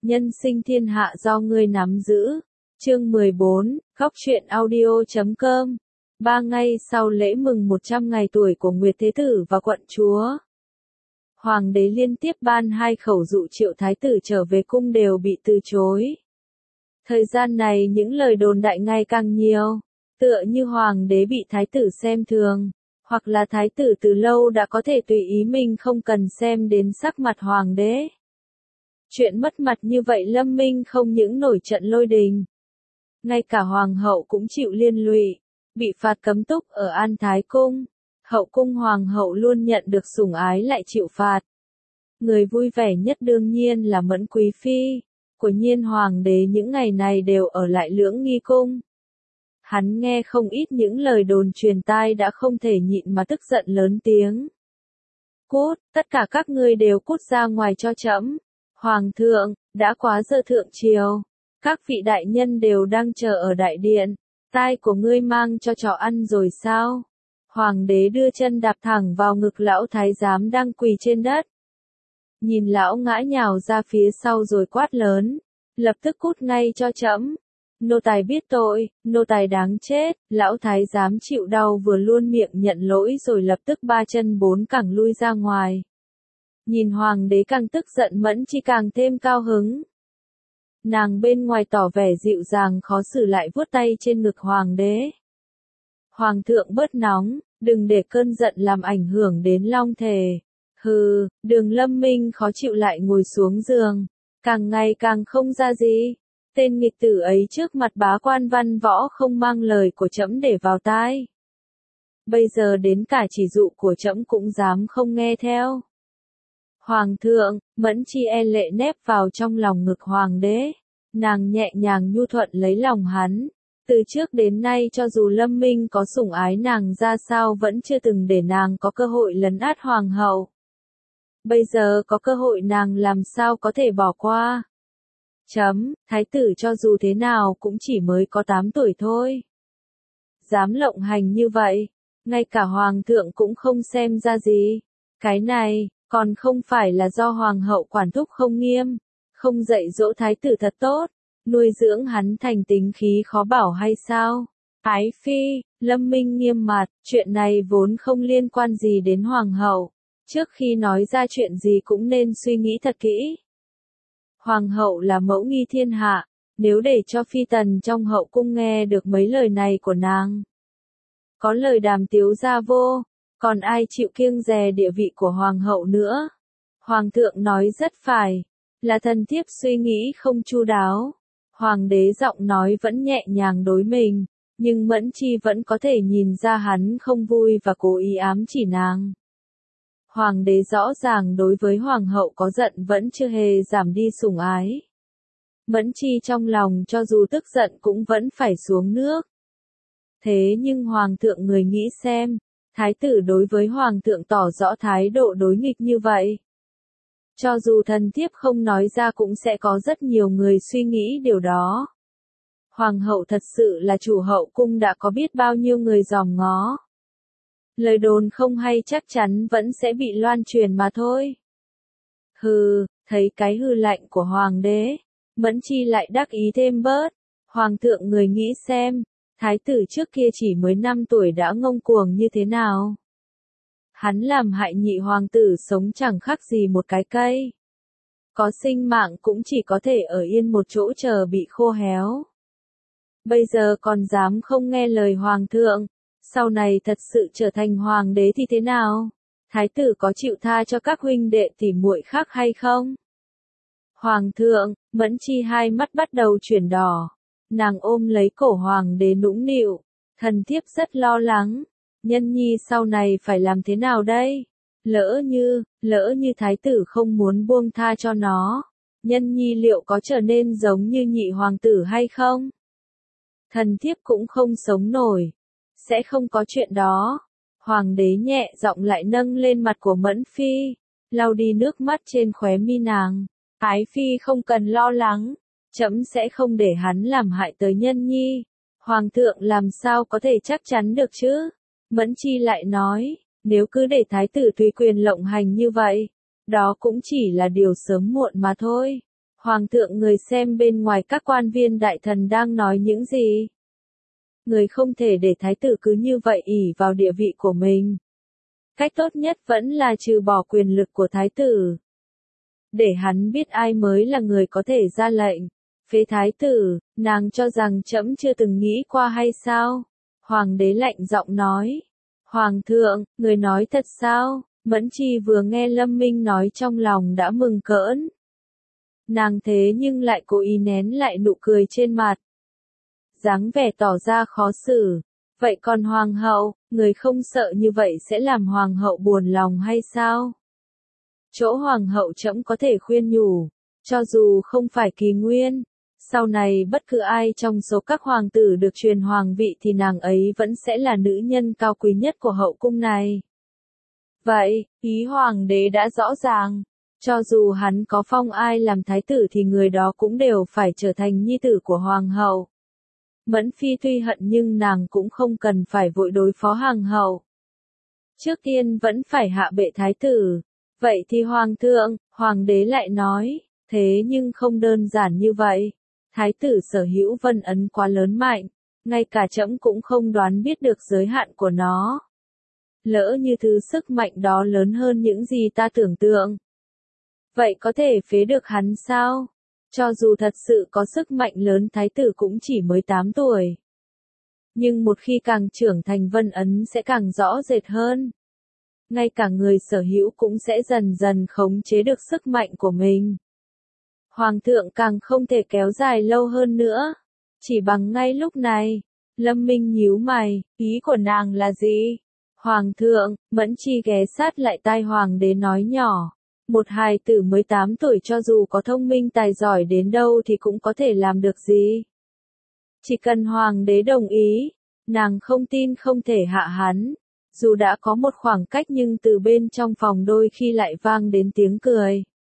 Nhân sinh thiên hạ do ngươi nắm giữ. Chương 14, Góc truyện audio.com. 3 ngày sau lễ mừng 100 ngày tuổi của Nguyệt Thế Tử và quận chúa, Hoàng đế liên tiếp ban 2 khẩu dụ triệu thái tử trở về cung đều bị từ chối. Thời gian này những lời đồn đại ngày càng nhiều, tựa như Hoàng đế bị thái tử xem thường, hoặc là thái tử từ lâu đã có thể tùy ý mình không cần xem đến sắc mặt Hoàng đế. Chuyện mất mặt như vậy Lâm Minh không những nổi trận lôi đình, ngay cả Hoàng hậu cũng chịu liên lụy, bị phạt cấm túc ở An Thái Cung. Hậu cung Hoàng hậu luôn nhận được sủng ái lại chịu phạt. Người vui vẻ nhất đương nhiên là Mẫn Quý Phi. Quả nhiên Hoàng đế những ngày này đều ở lại Lưỡng Nghi Cung. Hắn nghe không ít những lời đồn truyền tai đã không thể nhịn mà tức giận lớn tiếng. Cút, tất cả các ngươi đều cút ra ngoài cho trẫm. Hoàng thượng, đã quá giờ thượng triều. Các vị đại nhân đều đang chờ ở đại điện. Tai của ngươi mang cho chó ăn rồi sao? Hoàng đế đưa chân đạp thẳng vào ngực lão thái giám đang quỳ trên đất. Nhìn lão ngã nhào ra phía sau rồi quát lớn. Lập tức cút ngay cho trẫm. Nô tài biết tội, nô tài đáng chết. Lão thái giám chịu đau vừa luôn miệng nhận lỗi rồi lập tức 3 chân 4 cẳng lui ra ngoài. Nhìn Hoàng đế càng tức giận Mẫn Chi càng thêm cao hứng. Nàng bên ngoài tỏ vẻ dịu dàng khó xử lại vuốt tay trên ngực Hoàng đế. Hoàng thượng bớt nóng, đừng để cơn giận làm ảnh hưởng đến long thể. Hừ, Đường Lâm Minh khó chịu lại ngồi xuống giường, càng ngày càng không ra gì. Tên nghịch tử ấy trước mặt bá quan văn võ không mang lời của trẫm để vào tai. Bây giờ đến cả chỉ dụ của trẫm cũng dám không nghe theo. Hoàng thượng, Mẫn Chi e lệ nép vào trong lòng ngực Hoàng đế. Nàng nhẹ nhàng nhu thuận lấy lòng hắn. Từ trước đến nay cho dù Lâm Minh có sủng ái nàng ra sao vẫn chưa từng để nàng có cơ hội lấn át Hoàng hậu. Bây giờ có cơ hội nàng làm sao có thể bỏ qua. Thái tử cho dù thế nào cũng chỉ mới có 8 tuổi thôi. Dám lộng hành như vậy, ngay cả Hoàng thượng cũng không xem ra gì. Cái này, còn không phải là do Hoàng hậu quản thúc không nghiêm, không dạy dỗ thái tử thật tốt, nuôi dưỡng hắn thành tính khí khó bảo hay sao? Ái phi, Lâm Minh nghiêm mặt, chuyện này vốn không liên quan gì đến Hoàng hậu. Trước khi nói ra chuyện gì cũng nên suy nghĩ thật kỹ. Hoàng hậu là mẫu nghi thiên hạ, nếu để cho phi tần trong hậu cung nghe được mấy lời này của nàng. Có lời đàm tiếu ra vô, còn ai chịu kiêng dè địa vị của Hoàng hậu nữa. Hoàng thượng nói rất phải, là thần thiếp suy nghĩ không chu đáo. Hoàng đế giọng nói vẫn nhẹ nhàng đối mình, nhưng Mẫn Chi vẫn có thể nhìn ra hắn không vui và cố ý ám chỉ nàng. Hoàng đế rõ ràng đối với Hoàng hậu có giận vẫn chưa hề giảm đi sủng ái. Mẫn Chi trong lòng cho dù tức giận cũng vẫn phải xuống nước. Thế nhưng Hoàng thượng người nghĩ xem, thái tử đối với Hoàng thượng tỏ rõ thái độ đối nghịch như vậy. Cho dù thần thiếp không nói ra cũng sẽ có rất nhiều người suy nghĩ điều đó. Hoàng hậu thật sự là chủ hậu cung đã có biết bao nhiêu người dòm ngó. Lời đồn không hay chắc chắn vẫn sẽ bị loan truyền mà thôi. Hừ, thấy cái hừ lạnh của Hoàng đế, Mẫn Chi lại đắc ý thêm bớt. Hoàng thượng người nghĩ xem, thái tử trước kia chỉ mới 5 tuổi đã ngông cuồng như thế nào. Hắn làm hại nhị hoàng tử sống chẳng khác gì một cái cây. Có sinh mạng cũng chỉ có thể ở yên một chỗ chờ bị khô héo. Bây giờ còn dám không nghe lời Hoàng thượng, sau này thật sự trở thành Hoàng đế thì thế nào? Thái tử có chịu tha cho các huynh đệ tỉ muội khác hay không? Hoàng thượng, Mẫn Chi hai mắt bắt đầu chuyển đỏ. Nàng ôm lấy cổ Hoàng đế nũng nịu. Thần thiếp rất lo lắng. Nhân nhi sau này phải làm thế nào đây? Lỡ như thái tử không muốn buông tha cho nó, nhân nhi liệu có trở nên giống như nhị hoàng tử hay không? Thần thiếp cũng không sống nổi. Sẽ không có chuyện đó. Hoàng đế nhẹ giọng lại nâng lên mặt của Mẫn Phi, lau đi nước mắt trên khóe mi nàng. Ái phi không cần lo lắng, trẫm sẽ không để hắn làm hại tới nhân nhi. Hoàng thượng làm sao có thể chắc chắn được chứ? Mẫn Chi lại nói, nếu cứ để thái tử tùy quyền lộng hành như vậy, đó cũng chỉ là điều sớm muộn mà thôi. Hoàng thượng, người xem bên ngoài các quan viên đại thần đang nói những gì? Người không thể để thái tử cứ như vậy ỷ vào địa vị của mình. Cách tốt nhất vẫn là trừ bỏ quyền lực của thái tử. Để hắn biết ai mới là người có thể ra lệnh. Phế thái tử, nàng cho rằng trẫm chưa từng nghĩ qua hay sao? Hoàng đế lạnh giọng nói. Hoàng thượng, người nói thật sao? Mẫn Chi vừa nghe Lâm Minh nói trong lòng đã mừng cỡn. Nàng thế nhưng lại cố ý nén lại nụ cười trên mặt. Dáng vẻ tỏ ra khó xử. Vậy còn hoàng hậu, người không sợ như vậy sẽ làm hoàng hậu buồn lòng hay sao? Chỗ hoàng hậu trẫm có thể khuyên nhủ, cho dù không phải Kỳ Nguyên, sau này bất cứ ai trong số các hoàng tử được truyền hoàng vị thì nàng ấy vẫn sẽ là nữ nhân cao quý nhất của hậu cung này. Vậy, ý hoàng đế đã rõ ràng, cho dù hắn có phong ai làm thái tử thì người đó cũng đều phải trở thành nhi tử của hoàng hậu. Mẫn Phi tuy hận nhưng nàng cũng không cần phải vội đối phó hoàng hậu. Trước tiên vẫn phải hạ bệ thái tử. Vậy thì hoàng thượng, hoàng đế lại nói, thế nhưng không đơn giản như vậy. Thái tử sở hữu vân ấn quá lớn mạnh, ngay cả trẫm cũng không đoán biết được giới hạn của nó. Lỡ như thứ sức mạnh đó lớn hơn những gì ta tưởng tượng. Vậy có thể phế được hắn sao? Cho dù thật sự có sức mạnh lớn, thái tử cũng chỉ mới 8 tuổi. Nhưng một khi càng trưởng thành vân ấn sẽ càng rõ rệt hơn. Ngay cả người sở hữu cũng sẽ dần dần khống chế được sức mạnh của mình. Hoàng thượng càng không thể kéo dài lâu hơn nữa. Chỉ bằng ngay lúc này, Lâm Minh nhíu mày, ý của nàng là gì? Hoàng thượng, Mẫn Chi ghé sát lại tai hoàng đế nói nhỏ. Một hài tử mới 8 tuổi cho dù có thông minh tài giỏi đến đâu thì cũng có thể làm được gì. Chỉ cần hoàng đế đồng ý, nàng không tin không thể hạ hắn. Dù đã có một khoảng cách nhưng từ bên trong phòng đôi khi lại vang đến tiếng cười.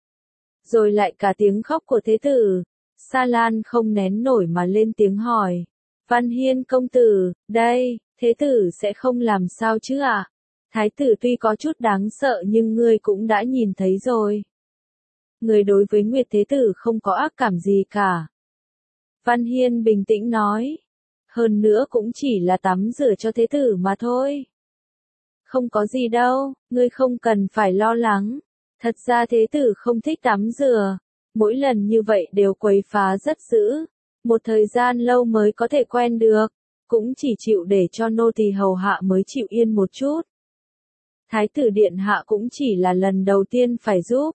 Rồi lại cả tiếng khóc của thế tử. Sa Lan không nén nổi mà lên tiếng hỏi. Văn Hiên công tử, đây, thế tử sẽ không làm sao chứ ạ? Thái tử tuy có chút đáng sợ nhưng ngươi cũng đã nhìn thấy rồi. Người đối với Nguyệt thế tử không có ác cảm gì cả. Văn Hiên bình tĩnh nói. Hơn nữa cũng chỉ là tắm rửa cho thế tử mà thôi. Không có gì đâu, ngươi không cần phải lo lắng. Thật ra thế tử không thích tắm rửa. Mỗi lần như vậy đều quấy phá rất dữ. Một thời gian lâu mới có thể quen được. Cũng chỉ chịu để cho nô tỳ hầu hạ mới chịu yên một chút. Thái tử điện hạ cũng chỉ là lần đầu tiên phải giúp.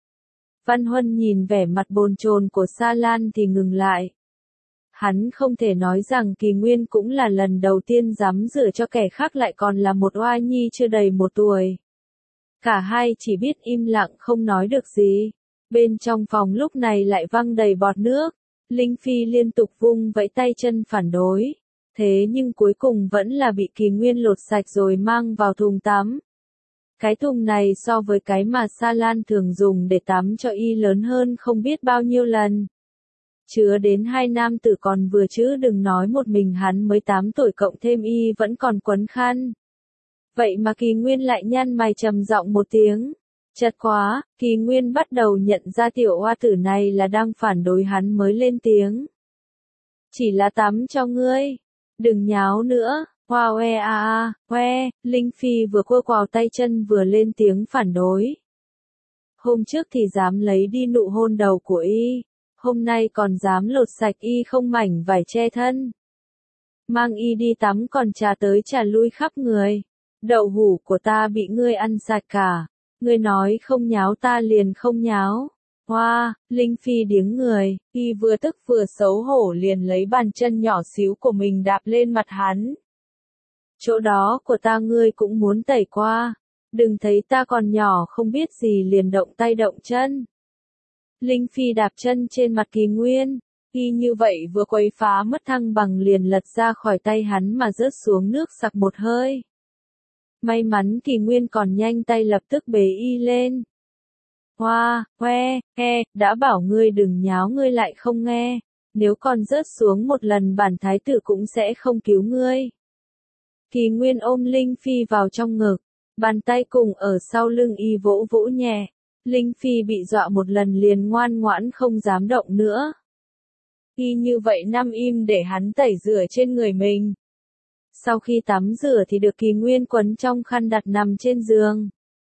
Văn Huân nhìn vẻ mặt bồn chồn của Sa Lan thì ngừng lại. Hắn không thể nói rằng Kỳ Nguyên cũng là lần đầu tiên dám rửa cho kẻ khác lại còn là một oa nhi chưa đầy 1 tuổi. Cả hai chỉ biết im lặng không nói được gì. Bên trong phòng lúc này lại văng đầy bọt nước. Linh Phi liên tục vung vẫy tay chân phản đối. Thế nhưng cuối cùng vẫn là bị Kỳ Nguyên lột sạch rồi mang vào thùng tắm. Cái thùng này so với cái mà Sa Lan thường dùng để tắm cho y lớn hơn không biết bao nhiêu lần. Chứa đến 2 nam tử còn vừa chứ đừng nói một mình hắn mới 8 tuổi cộng thêm y vẫn còn quấn khăn. Vậy mà Kỳ Nguyên lại nhăn mày trầm giọng một tiếng. Chật quá, Kỳ Nguyên bắt đầu nhận ra tiểu oa tử này là đang phản đối hắn mới lên tiếng. Chỉ là tắm cho ngươi. Đừng nháo nữa. Wow Linh Phi vừa cua quào tay chân vừa lên tiếng phản đối. Hôm trước thì dám lấy đi nụ hôn đầu của y. Hôm nay còn dám lột sạch y không mảnh vải che thân. Mang y đi tắm còn trà tới trà lui khắp người. Đậu hũ của ta bị ngươi ăn sạch cả. Ngươi nói không nháo ta liền không nháo. Hoa, Linh Phi điếng người, y vừa tức vừa xấu hổ liền lấy bàn chân nhỏ xíu của mình đạp lên mặt hắn. Chỗ đó của ta ngươi cũng muốn tẩy qua. Đừng thấy ta còn nhỏ không biết gì liền động tay động chân. Linh Phi đạp chân trên mặt Kỳ Nguyên. Y như vậy vừa quấy phá mất thăng bằng liền lật ra khỏi tay hắn mà rớt xuống nước sặc một hơi. May mắn Kỳ Nguyên còn nhanh tay lập tức bế y lên. Đã bảo ngươi đừng nháo ngươi lại không nghe. Nếu còn rớt xuống một lần bản thái tử cũng sẽ không cứu ngươi. Kỳ Nguyên ôm Linh Phi vào trong ngực. Bàn tay cùng ở sau lưng y vỗ vỗ nhẹ. Linh Phi bị dọa một lần liền ngoan ngoãn không dám động nữa. Y như vậy nằm im để hắn tẩy rửa trên người mình. Sau khi tắm rửa thì được Kỳ Nguyên quấn trong khăn đặt nằm trên giường.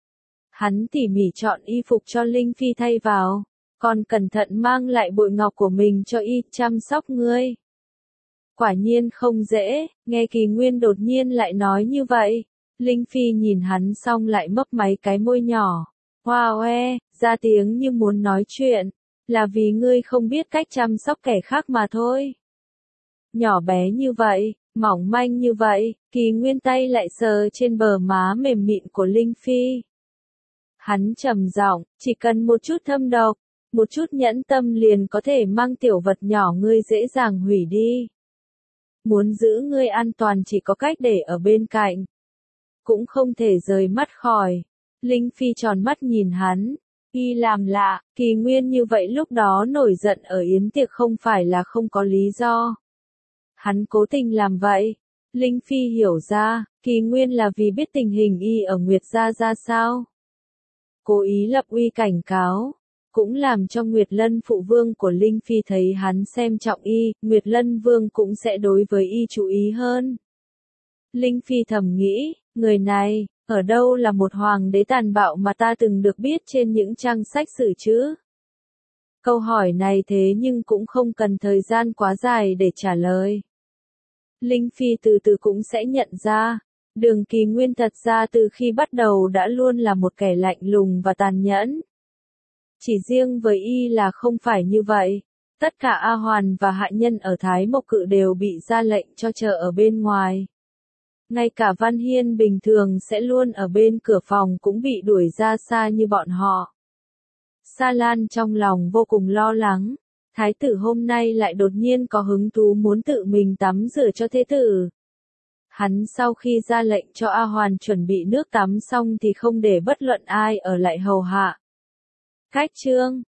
Hắn tỉ mỉ chọn y phục cho Linh Phi thay vào, còn cẩn thận mang lại bội ngọc của mình cho y chăm sóc ngươi. Quả nhiên không dễ, nghe Kỳ Nguyên đột nhiên lại nói như vậy. Linh Phi nhìn hắn xong lại mấp máy cái môi nhỏ. Hoa oe, ra tiếng như muốn nói chuyện. Là vì ngươi không biết cách chăm sóc kẻ khác mà thôi. Nhỏ bé như vậy, mỏng manh như vậy, Kỳ Nguyên tay lại sờ trên bờ má mềm mịn của Linh Phi. Hắn trầm giọng, chỉ cần một chút thâm độc, một chút nhẫn tâm liền có thể mang tiểu vật nhỏ ngươi dễ dàng hủy đi. Muốn giữ ngươi an toàn chỉ có cách để ở bên cạnh. Cũng không thể rời mắt khỏi. Linh Phi tròn mắt nhìn hắn. Y làm lạ, Kỳ Nguyên như vậy lúc đó nổi giận ở yến tiệc không phải là không có lý do. Hắn cố tình làm vậy. Linh Phi hiểu ra, Kỳ Nguyên là vì biết tình hình y ở Nguyệt Gia ra sao. Cố ý lập uy cảnh cáo. Cũng làm cho Nguyệt Lân phụ vương của Linh Phi thấy hắn xem trọng y, Nguyệt Lân vương cũng sẽ đối với y chú ý hơn. Linh Phi thầm nghĩ, người này, ở đâu là một hoàng đế tàn bạo mà ta từng được biết trên những trang sách sử chứ? Câu hỏi này thế nhưng cũng không cần thời gian quá dài để trả lời. Linh Phi từ từ cũng sẽ nhận ra, Đường Kỳ Nguyên thật ra từ khi bắt đầu đã luôn là một kẻ lạnh lùng và tàn nhẫn. Chỉ riêng với y là không phải như vậy. Tất cả A Hoàn và hạ nhân ở Thái Mộc Cự đều bị ra lệnh cho chờ ở bên ngoài. Ngay cả Văn Hiên bình thường sẽ luôn ở bên cửa phòng cũng bị đuổi ra xa như bọn họ. Sa Lan trong lòng vô cùng lo lắng. Thái tử hôm nay lại đột nhiên có hứng thú muốn tự mình tắm rửa cho thế tử. Hắn sau khi ra lệnh cho A Hoàn chuẩn bị nước tắm xong thì không để bất luận ai ở lại hầu hạ. Cách chương